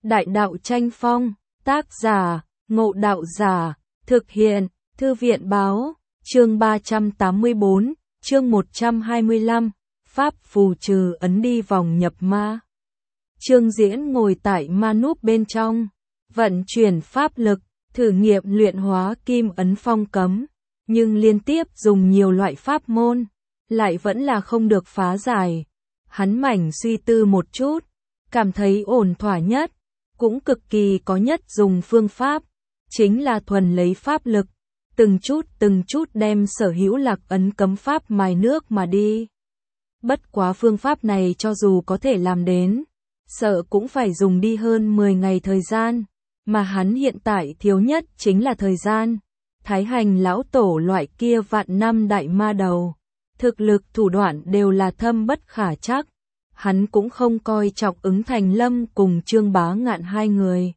Đại đạo tranh phong, tác giả, Ngộ Đạo Giả, thực hiện, Thư viện báo, chương 384, chương 125, Pháp phù trừ ấn đi vòng nhập ma. Trương Diễn ngồi tại ma núp bên trong, vận chuyển pháp lực, thử nghiệm luyện hóa kim ấn phong cấm, nhưng liên tiếp dùng nhiều loại pháp môn, lại vẫn là không được phá giải. Hắn mảnh suy tư một chút, cảm thấy ổn thỏa nhất, cũng cực kỳ có nhất dùng phương pháp, chính là thuần lấy pháp lực, từng chút đem sở hữu lạc ấn cấm pháp mài nước mà đi. Bất quá phương pháp này cho dù có thể làm đến, sợ cũng phải dùng đi hơn 10 ngày thời gian, mà hắn hiện tại thiếu nhất chính là thời gian. Thái Hành lão tổ loại kia vạn năm đại ma đầu, thực lực thủ đoạn đều là thâm bất khả trắc. Hắn cũng không coi trọng Ứng Thành Lâm cùng Trương Bá Ngạn hai người.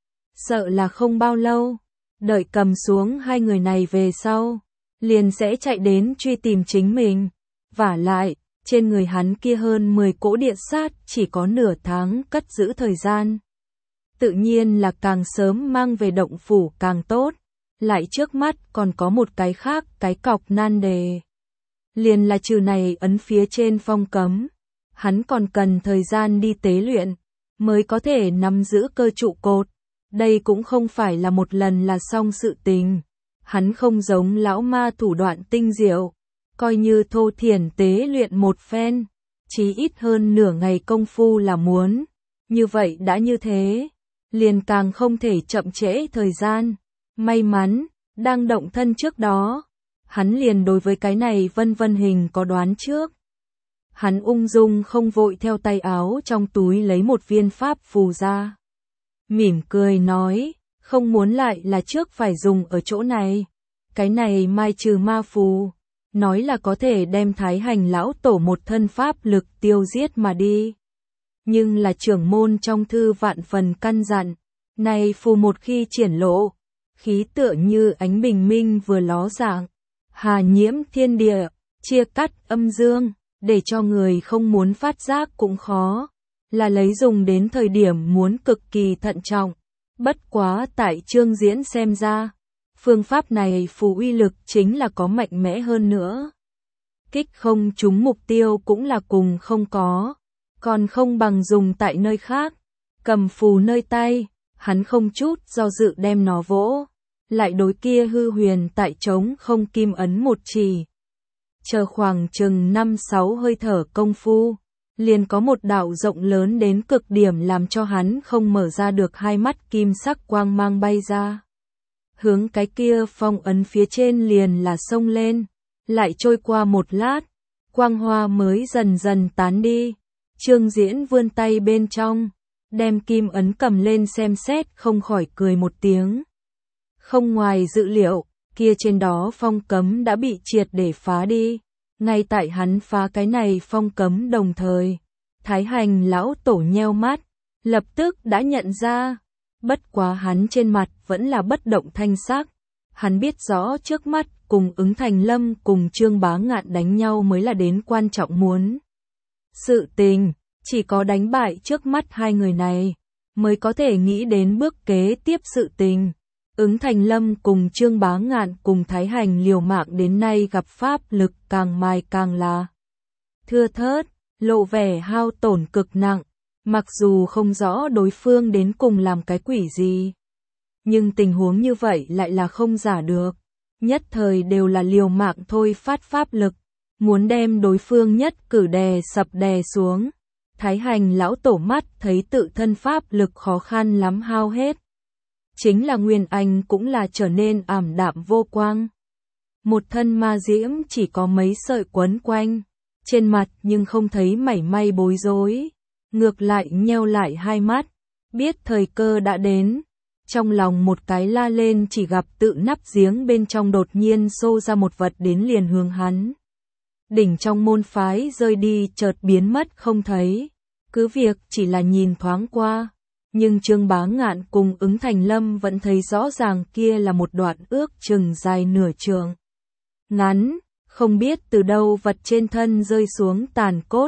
Sợ là không bao lâu, đợi cầm xuống hai người này về sau, liền sẽ chạy đến truy tìm chính mình. Vả lại, trên người hắn kia hơn 10 cỗ địa sát chỉ có nửa tháng cất giữ thời gian. Tự nhiên là càng sớm mang về động phủ càng tốt, lại trước mắt còn có một cái khác cái cọc nan đề. Liền là trừ này ấn phía trên phong cấm. Hắn còn cần thời gian đi tế luyện, mới có thể nắm giữ cơ trụ cột. Đây cũng không phải là một lần là xong sự tình. Hắn không giống lão ma thủ đoạn tinh diệu, coi như thô thiển tế luyện một phen, chí ít hơn nửa ngày công phu là muốn. Như vậy đã như thế, liền càng không thể chậm trễ thời gian. May mắn, đang động thân trước đó, hắn liền đối với cái này vân hình có đoán trước. Hắn ung dung không vội theo tay áo trong túi lấy một viên pháp phù ra. Mỉm cười nói, không muốn lại là trước phải dùng ở chỗ này. Cái này mai trừ ma phù, nói là có thể đem Thái Hành lão tổ một thân pháp lực tiêu giết mà đi. Nhưng là trưởng môn trong thư vạn phần căn dặn, này phù một khi triển lộ, khí tựa như ánh bình minh vừa ló dạng, hà nhiễm thiên địa, chia cắt âm dương. Để cho người không muốn phát giác cũng khó, là lấy dùng đến thời điểm muốn cực kỳ thận trọng. Bất quá tại Trương Diễn xem ra, phương pháp này phù uy lực chính là có mạnh mẽ hơn nữa. Kích không trúng mục tiêu cũng là cùng không có, còn không bằng dùng tại nơi khác. Cầm phù nơi tay, hắn không chút do dự đem nó vỗ, lại đối kia hư huyền tại trống không kim ấn một chỉ. Chờ khoảng chừng 5-6 hơi thở công phu, liền có một đạo rộng lớn đến cực điểm làm cho hắn không mở ra được hai mắt kim sắc quang mang bay ra. Hướng cái kia phong ấn phía trên liền là xông lên, lại trôi qua một lát, quang hoa mới dần dần tán đi. Trương Diễn vươn tay bên trong, đem kim ấn cầm lên xem xét không khỏi cười một tiếng. Không ngoài dự liệu, kia trên đó phong cấm đã bị triệt để phá đi. Ngay tại hắn phá cái này phong cấm đồng thời, Thái Hành lão tổ nheo mắt, lập tức đã nhận ra. Bất quá hắn trên mặt vẫn là bất động thanh sắc. Hắn biết rõ trước mắt cùng Ứng Thành Lâm cùng Trương Bá Ngạn đánh nhau mới là đến quan trọng muốn. Sự tình, chỉ có đánh bại trước mắt hai người này, mới có thể nghĩ đến bước kế tiếp sự tình. Ứng Thành Lâm cùng Trương Bá Ngạn cùng Thái Hành liều mạng đến nay gặp pháp lực càng mài càng là thưa thớt, lộ vẻ hao tổn cực nặng, mặc dù không rõ đối phương đến cùng làm cái quỷ gì. Nhưng tình huống như vậy lại là không giả được, nhất thời đều là liều mạng thôi phát pháp lực, muốn đem đối phương nhất cử đè sập đè xuống. Thái Hành lão tổ mắt thấy tự thân pháp lực khó khăn lắm hao hết. Chính là Nguyên Anh cũng là trở nên ảm đạm vô quang. Một thân ma diễm chỉ có mấy sợi quấn quanh, trên mặt nhưng không thấy mảy may bối rối, ngược lại nheo lại hai mắt, biết thời cơ đã đến. Trong lòng một cái la lên chỉ gặp tự nắp giếng bên trong đột nhiên xô ra một vật đến liền hướng hắn. Đỉnh trong môn phái rơi đi chợt biến mất không thấy, cứ việc chỉ là nhìn thoáng qua. Nhưng Trương Bá Ngạn cùng Ứng Thành Lâm vẫn thấy rõ ràng kia là một đoạn ước chừng dài nửa trượng. Ngắn, không biết từ đâu vật trên thân rơi xuống tàn cốt,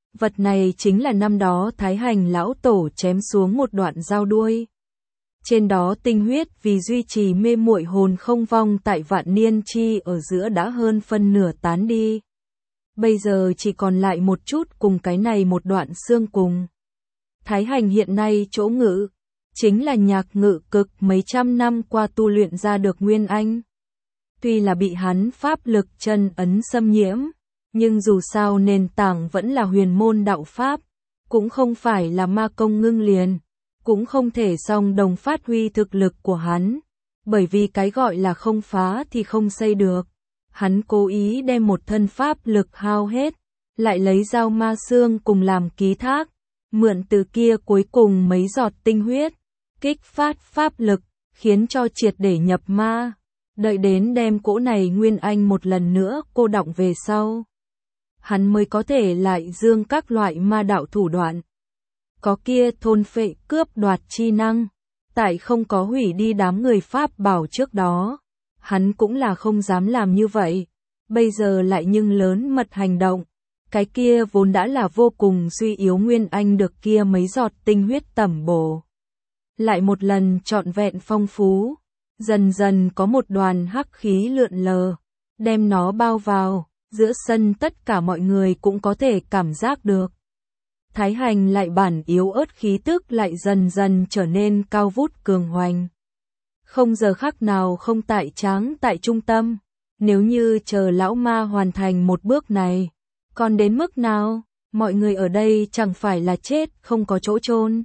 Vật này chính là năm đó Thái Hành lão tổ chém xuống một đoạn dao đuôi. Trên đó tinh huyết vì duy trì mê muội hồn không vong tại vạn niên chi ở giữa đã hơn phân nửa tán đi. Bây giờ chỉ còn lại một chút cùng cái này một đoạn xương cùng. Thái Hành hiện nay chỗ ngự, chính là nhạc ngự cực mấy trăm năm qua tu luyện ra được nguyên anh. Tuy là bị hắn pháp lực chân ấn xâm nhiễm, nhưng dù sao nền tảng vẫn là huyền môn đạo pháp, cũng không phải là ma công ngưng liền, cũng không thể song đồng phát huy thực lực của hắn, bởi vì cái gọi là không phá thì không xây được. Hắn cố ý đem một thân pháp lực hao hết, lại lấy dao ma xương cùng làm ký thác, mượn từ kia cuối cùng mấy giọt tinh huyết, kích phát pháp lực, khiến cho triệt để nhập ma. Đợi đến đem cỗ này nguyên anh một lần nữa cô đọng về sau, hắn mới có thể lại dương các loại ma đạo thủ đoạn. Có kia thôn phệ cướp đoạt chi năng, tại không có hủy đi đám người Pháp bảo trước đó, hắn cũng là không dám làm như vậy, bây giờ lại nhưng lớn mật hành động, cái kia vốn đã là vô cùng suy yếu nguyên anh được kia mấy giọt tinh huyết tẩm bổ. Lại một lần trọn vẹn phong phú, dần dần có một đoàn hắc khí lượn lờ, đem nó bao vào, giữa sân tất cả mọi người cũng có thể cảm giác được. Thái Hành lại bản yếu ớt khí tức lại dần dần trở nên cao vút cường hoành. Không giờ khắc nào không tại tráng tại trung tâm, nếu như chờ lão ma hoàn thành một bước này, còn đến mức nào, mọi người ở đây chẳng phải là chết không có chỗ chôn.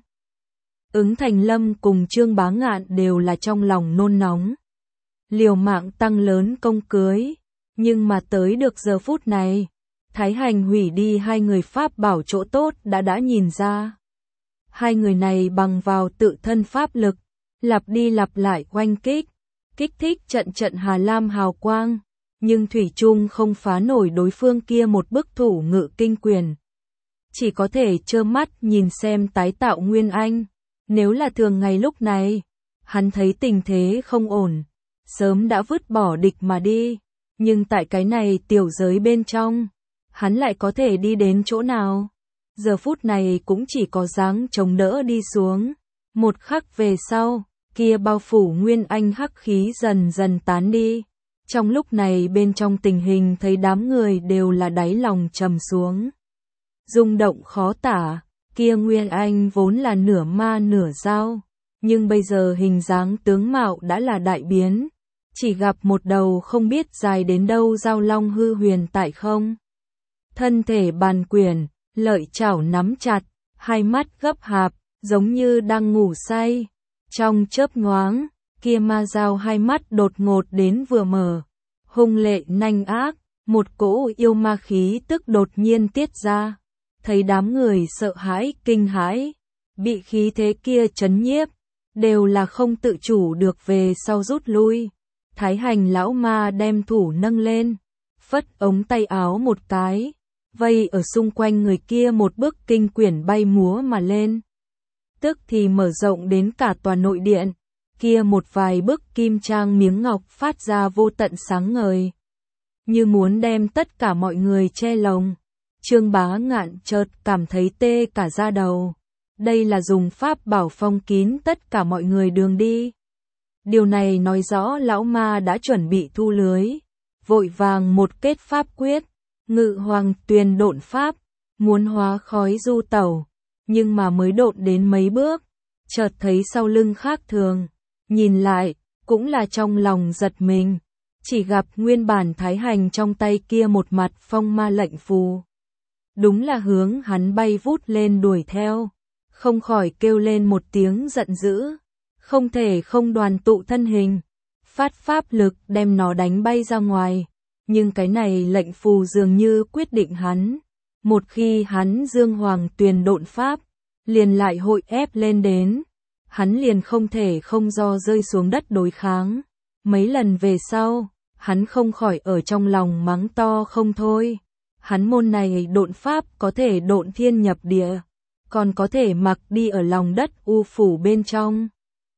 Ứng Thành Lâm cùng Trương Bá Ngạn đều là trong lòng nôn nóng. Liều mạng tăng lớn công cưới, nhưng mà tới được giờ phút này, Thái Hành hủy đi hai người pháp bảo chỗ tốt đã nhìn ra. Hai người này bằng vào tự thân pháp lực, lặp đi lặp lại oanh kích thích trận hà lam hào quang, nhưng thủy chung không phá nổi đối phương kia một bức thủ ngự kinh quyền. Chỉ có thể trơ mắt nhìn xem tái tạo nguyên anh. Nếu là thường ngày lúc này, hắn thấy tình thế không ổn, sớm đã vứt bỏ địch mà đi, nhưng tại cái này tiểu giới bên trong, hắn lại có thể đi đến chỗ nào? Giờ phút này cũng chỉ có dáng chống đỡ đi xuống. Một khắc về sau, kia bao phủ nguyên anh hắc khí dần dần tán đi. Trong lúc này bên trong tình hình thấy đám người đều là đáy lòng trầm xuống. Rung động khó tả, kia nguyên anh vốn là nửa ma nửa dao, nhưng bây giờ hình dáng tướng mạo đã là đại biến. Chỉ gặp một đầu không biết dài đến đâu dao long hư huyền tại không. Thân thể bàn quyển, lợi chảo nắm chặt, hai mắt gấp hạp, giống như đang ngủ say. Trong chớp nhoáng, kia ma dao hai mắt đột ngột đến vừa mở, hung lệ nanh ác, một cỗ yêu ma khí tức đột nhiên tiết ra. Thấy đám người sợ hãi, kinh hãi, bị khí thế kia chấn nhiếp, đều là không tự chủ được về sau rút lui. Thái Hành lão ma đem thủ nâng lên, phất ống tay áo một cái, vây ở xung quanh người kia một bức kinh quyển bay múa mà lên. Tức thì mở rộng đến cả tòa nội điện, kia một vài bức kim trang miếng ngọc phát ra vô tận sáng ngời, như muốn đem tất cả mọi người che lồng. Trương Bá Ngạn chợt cảm thấy tê cả da đầu. Đây là dùng pháp bảo phong kín tất cả mọi người đường đi. Điều này nói rõ lão ma đã chuẩn bị thu lưới, vội vàng một kết pháp quyết, ngự hoàng tuyền độn pháp, muốn hóa khói du tẩu, nhưng mà mới độn đến mấy bước, chợt thấy sau lưng khác thường, nhìn lại, cũng là trong lòng giật mình, chỉ gặp nguyên bản Thái Hành trong tay kia một mặt phong ma lệnh phù. Đúng là hướng hắn bay vút lên đuổi theo, không khỏi kêu lên một tiếng giận dữ, không thể không đoàn tụ thân hình, phát pháp lực đem nó đánh bay ra ngoài, nhưng cái này lệnh phù dường như quyết định hắn, một khi hắn dương hoàng tuyền độn pháp, liền lại hội ép lên đến, hắn liền không thể không do rơi xuống đất đối kháng. Mấy lần về sau, hắn không khỏi ở trong lòng mắng to không thôi. Hắn môn này độn pháp có thể độn thiên nhập địa, còn có thể mặc đi ở lòng đất u phủ bên trong.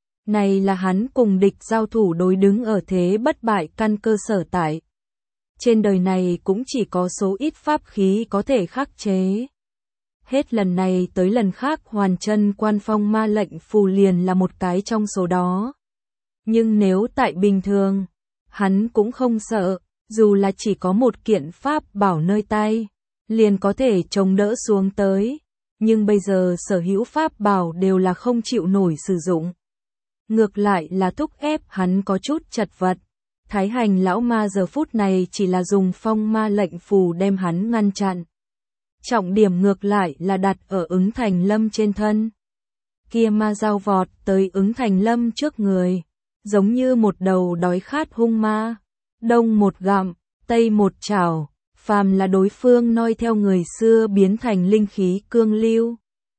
Này là hắn cùng địch giao thủ đối đứng ở thế bất bại căn cơ sở tại. Trên đời này cũng chỉ có số ít pháp khí có thể khắc chế. Hết lần này tới lần khác Hoàn Chân Quan phong ma lệnh phù liền là một cái trong số đó. Nhưng nếu tại bình thường, hắn cũng không sợ, dù là chỉ có một kiện pháp bảo nơi tay, liền có thể chống đỡ xuống tới. Nhưng bây giờ sở hữu pháp bảo đều là không chịu nổi sử dụng. Ngược lại là thúc ép hắn có chút chật vật. Thái Hành lão ma giờ phút này chỉ là dùng phong ma lệnh phù đem hắn ngăn chặn. Trọng điểm ngược lại là đặt ở Ứng Thành Lâm trên thân. Kia ma dao vọt tới Ứng Thành Lâm trước người, giống như một đầu đói khát hung ma. Đông một gặm, tây một chảo, phàm là đối phương noi theo người xưa biến thành linh khí cương lưu.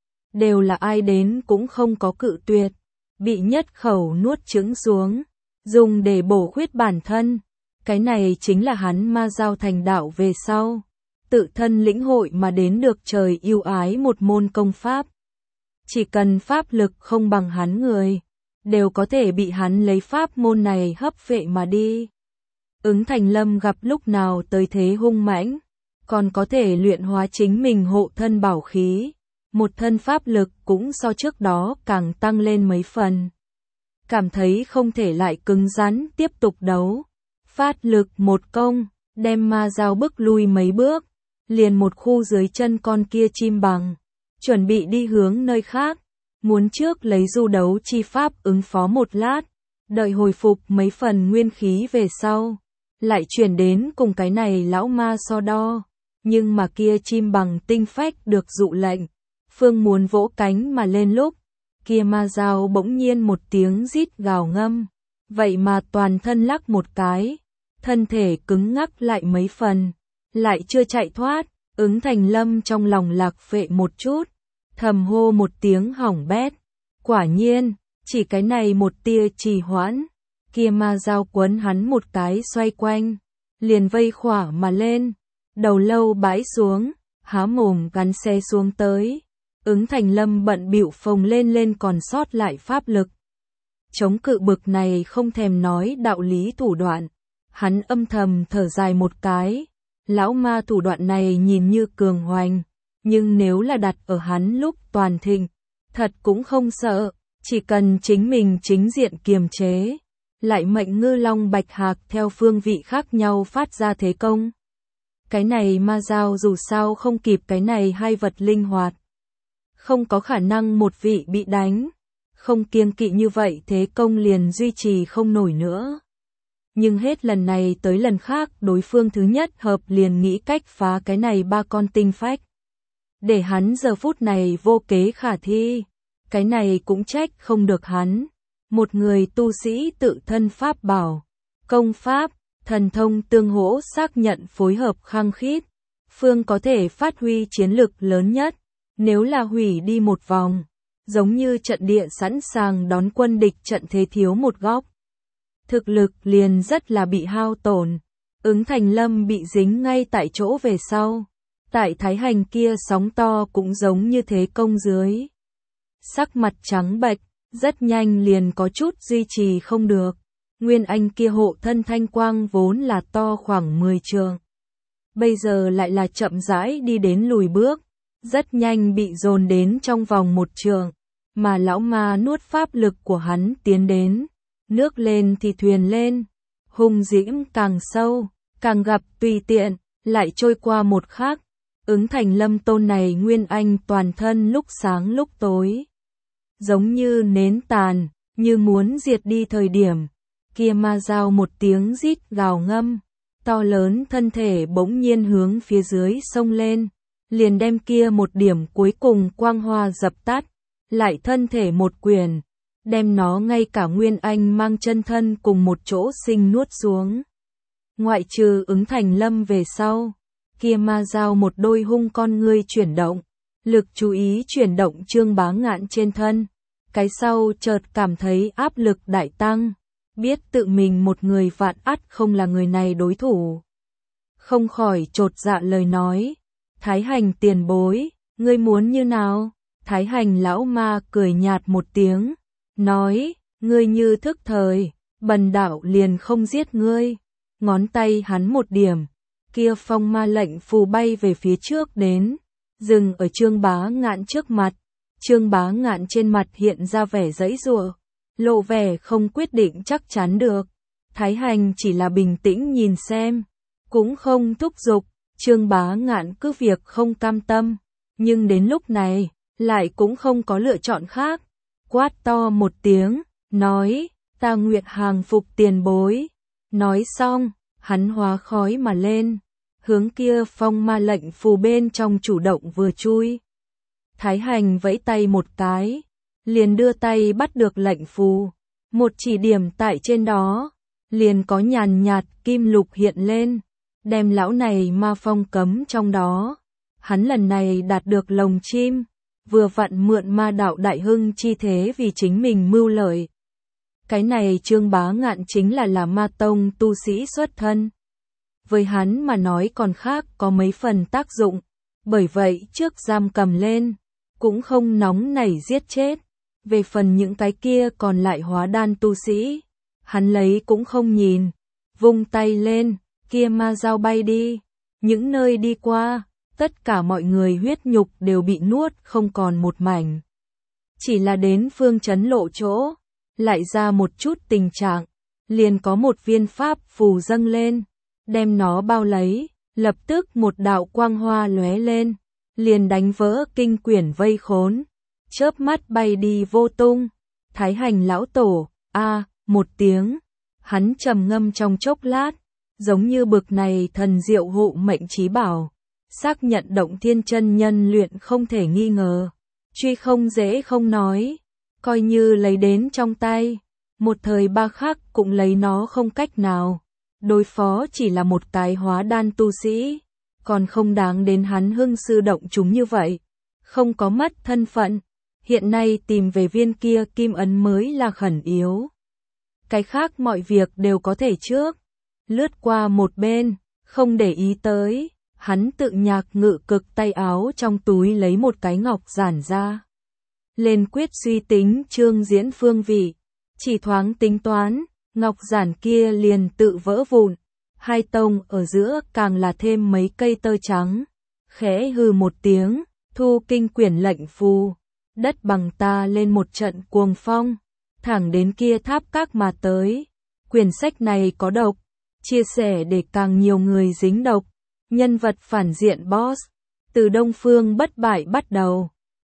Đều là ai đến cũng không có cự tuyệt, bị nhất khẩu nuốt chửng xuống, dùng để bổ khuyết bản thân. Cái này chính là hắn ma giao thành đạo về sau, tự thân lĩnh hội mà đến được trời yêu ái một môn công pháp. Chỉ cần pháp lực không bằng hắn người, đều có thể bị hắn lấy pháp môn này hấp vệ mà đi. Ứng Thành Lâm gặp lúc nào tới thế hung mãnh, còn có thể luyện hóa chính mình hộ thân bảo khí, một thân pháp lực cũng so trước đó càng tăng lên mấy phần. Cảm thấy không thể lại cứng rắn tiếp tục đấu, phát lực một công, đem ma dao bức lui mấy bước, liền một khu dưới chân con kia chim bằng, chuẩn bị đi hướng nơi khác, muốn trước lấy du đấu chi pháp ứng phó một lát, đợi hồi phục mấy phần nguyên khí về sau, lại chuyển đến cùng cái này lão ma so đo. Nhưng mà kia chim bằng tinh phách được dụ lệnh, phương muốn vỗ cánh mà lên lúc, kia ma dao bỗng nhiên một tiếng rít gào ngâm, vậy mà toàn thân lắc một cái, thân thể cứng ngắc lại mấy phần, lại chưa chạy thoát. Ứng Thành Lâm trong lòng lạc phệ một chút, thầm hô một tiếng hỏng bét. Quả nhiên, chỉ cái này một tia trì hoãn, kia ma dao quấn hắn một cái xoay quanh, liền vây khỏa mà lên, đầu lâu bãi xuống, há mồm cắn xe xuống tới. Ứng Thành Lâm bận bịu phồng lên còn sót lại pháp lực. Chống cự bực này không thèm nói đạo lý thủ đoạn, hắn âm thầm thở dài một cái. Lão ma thủ đoạn này nhìn như cường hoành, nhưng nếu là đặt ở hắn lúc toàn thịnh, thật cũng không sợ, chỉ cần chính mình chính diện kiềm chế, lại mệnh Ngư Long Bạch Hạc theo phương vị khác nhau phát ra thế công. Cái này ma dao dù sao không kịp cái này hai vật linh hoạt, không có khả năng một vị bị đánh, không kiêng kỵ như vậy thế công liền duy trì không nổi nữa. Nhưng hết lần này tới lần khác đối phương thứ nhất hợp liền nghĩ cách phá cái này ba con tinh phách. Để hắn giờ phút này vô kế khả thi, cái này cũng trách không được hắn. Một người tu sĩ tự thân pháp bảo, công pháp, thần thông tương hỗ xác nhận phối hợp khăng khít, phương có thể phát huy chiến lực lớn nhất. Nếu là hủy đi một vòng, giống như trận địa sẵn sàng đón quân địch trận thế thiếu một góc, thực lực liền rất là bị hao tổn. Ứng Thành Lâm bị dính ngay tại chỗ về sau, tại Thái Hành kia sóng to cũng giống như thế công dưới. Sắc mặt trắng bệch, rất nhanh liền có chút duy trì không được. Nguyên Anh kia hộ thân thanh quang vốn là to khoảng 10 trượng, bây giờ lại là chậm rãi đi đến lùi bước, rất nhanh bị dồn đến trong vòng 1 trượng, mà lão ma nuốt pháp lực của hắn tiến đến. Nước lên thì thuyền lên, hung diễm càng sâu, càng gặp tùy tiện, lại trôi qua một khắc. Ứng Thành Lâm tôn này Nguyên Anh toàn thân lúc sáng lúc tối, giống như nến tàn, như muốn diệt đi thời điểm. Kia ma dao một tiếng rít gào ngâm, to lớn thân thể bỗng nhiên hướng phía dưới sông lên, liền đem kia một điểm cuối cùng quang hoa dập tắt, lại thân thể một quyền, đem nó ngay cả Nguyên Anh mang chân thân cùng một chỗ sinh nuốt xuống. Ngoại trừ Ứng Thành Lâm về sau, kia ma dao một đôi hung con ngươi chuyển động, lực chú ý chuyển động Trương Bá Ngạn trên thân. Cái sau chợt cảm thấy áp lực đại tăng, biết tự mình một người vạn ắt không là người này đối thủ. Không khỏi chột dạ lời nói, Thái Hành tiền bối, ngươi muốn như nào? Thái Hành lão ma cười nhạt một tiếng, nói, ngươi như thức thời, bần đạo liền không giết ngươi. Ngón tay hắn một điểm, kia phong ma lệnh phù bay về phía trước đến, dừng ở Trương Bá Ngạn trước mặt. Trương Bá Ngạn trên mặt hiện ra vẻ giãy giụa, lộ vẻ không quyết định chắc chắn được. Thái Hành chỉ là bình tĩnh nhìn xem, cũng không thúc giục. Trương Bá Ngạn cứ việc không cam tâm, nhưng đến lúc này, lại cũng không có lựa chọn khác. Quát to một tiếng, nói, ta nguyện hàng phục tiền bối. Nói xong, hắn hóa khói mà lên, hướng kia phong ma lệnh phù bên trong chủ động vừa chui. Thái Hành vẫy tay một cái, liền đưa tay bắt được lệnh phù, một chỉ điểm tại trên đó, liền có nhàn nhạt kim lục hiện lên, đem lão này ma phong cấm trong đó. Hắn lần này đạt được lồng chim, vừa vặn mượn ma đạo đại hưng chi thế vì chính mình mưu lợi. Cái này Trương Bá Ngạn chính là ma tông tu sĩ xuất thân. Với hắn mà nói còn khác có mấy phần tác dụng, bởi vậy trước giam cầm lên, cũng không nóng nảy giết chết. Về phần những cái kia còn lại hóa đan tu sĩ, hắn lấy cũng không nhìn, vung tay lên, kia ma dao bay đi. Những nơi đi qua, tất cả mọi người huyết nhục đều bị nuốt không còn một mảnh. Chỉ là đến phương trấn lộ chỗ, lại ra một chút tình trạng, liền có một viên pháp phù dâng lên, đem nó bao lấy, lập tức một đạo quang hoa lóe lên, liền đánh vỡ kinh quyển vây khốn, chớp mắt bay đi vô tung. Thái Hành lão tổ, một tiếng, hắn trầm ngâm trong chốc lát, giống như bực này thần diệu hộ mệnh chí bảo, xác nhận Động Thiên chân nhân luyện không thể nghi ngờ, truy không dễ không nói, coi như lấy đến trong tay, một thời ba khắc cũng lấy nó không cách nào. Đối phó chỉ là một cái hóa đan tu sĩ, còn không đáng đến hắn hưng sư động chúng như vậy, không có mất thân phận, hiện nay tìm về viên kia kim ấn mới là khẩn yếu. Cái khác mọi việc đều có thể trước, lướt qua một bên, không để ý tới, hắn tự nhạc ngự cực tay áo trong túi lấy một cái ngọc giản ra. Lên quyết suy tính chương diễn phương vị, chỉ thoáng tính toán, ngọc giản kia liền tự vỡ vụn, hai tông ở giữa càng là thêm mấy cây tơ trắng, khẽ hừ một tiếng, thu kinh quyển lệnh phù, đất bằng ta lên một trận cuồng phong, thẳng đến kia tháp các mà tới. Quyển sách này có độc, chia sẻ để càng nhiều người dính độc, nhân vật phản diện boss, từ Đông Phương bất bại bắt đầu.